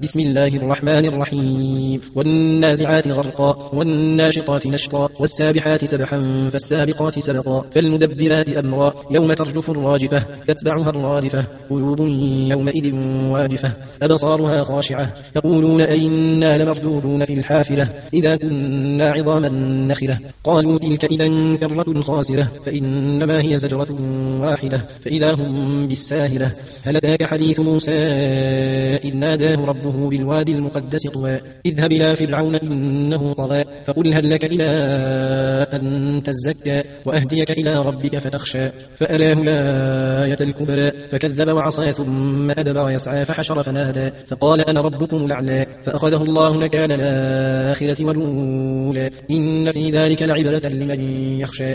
بسم الله الرحمن الرحيم والنازعات غرقا والناشطات نشطا والسابحات سبحا فالسابقات سبقا فالمدبرات أمرا يوم ترجف الراجفة تتبعها الرادفة قلوب يومئذ واجفة أبصارها خاشعة يقولون أئنا لمردودون في الحافرة إذا كنا عظاما نخرة قالوا تلك إذا كرة خاسرة فإنما هي زجرة واحدة فإذا هم بالساهرة هل أتاك حديث موسى إذ ناداه ربه بالوادي المقدس طوى اذهب إلى فرعون إنه طغى فقل هل لك إلى أن تزكى وأهديك إلى ربك فتخشى فأراه الآية الكبرى فكذب وعصى ثم أدبر يسعى فحشر فنادى فقال أنا ربكم الأعلى فأخذه الله نكال الآخرة والأولى إن في ذلك لعبرة لمن يخشى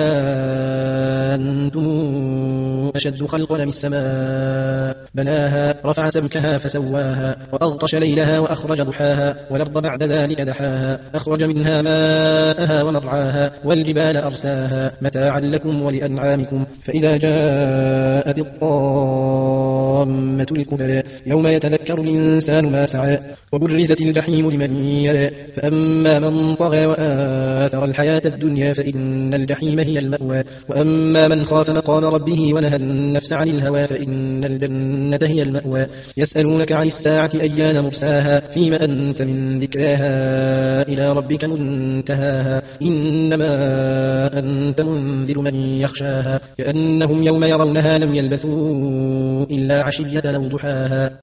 أنتم أشد خلقا من السماء بناها رفع سمكها فسواها وأغطش ليلها وأخرج ضحاها والأرض بعد ذلك دحاها أخرج منها ماءها ومرعاها والجبال أرساها متاعا لكم ولأنعامكم فإذا جاءت الطامة الكبرى يوم يتذكر الإنسان ما سعى وبرزت الجحيم لمن يرى فأما من طغى وآثر الحياة الدنيا فإن الجحيم هي المأوى وأما من خاف مقام ربه ونهى النفس عن الهوى فإن الجنة هي المأوى يسألونك عن الساعة أيان مرساها فيما أنت من ذكراها إلى ربك منتهاها إنما أنت منذر من يخشاها كأنهم يوم يرونها لم يلبثوا إلا عشية أو ضحاها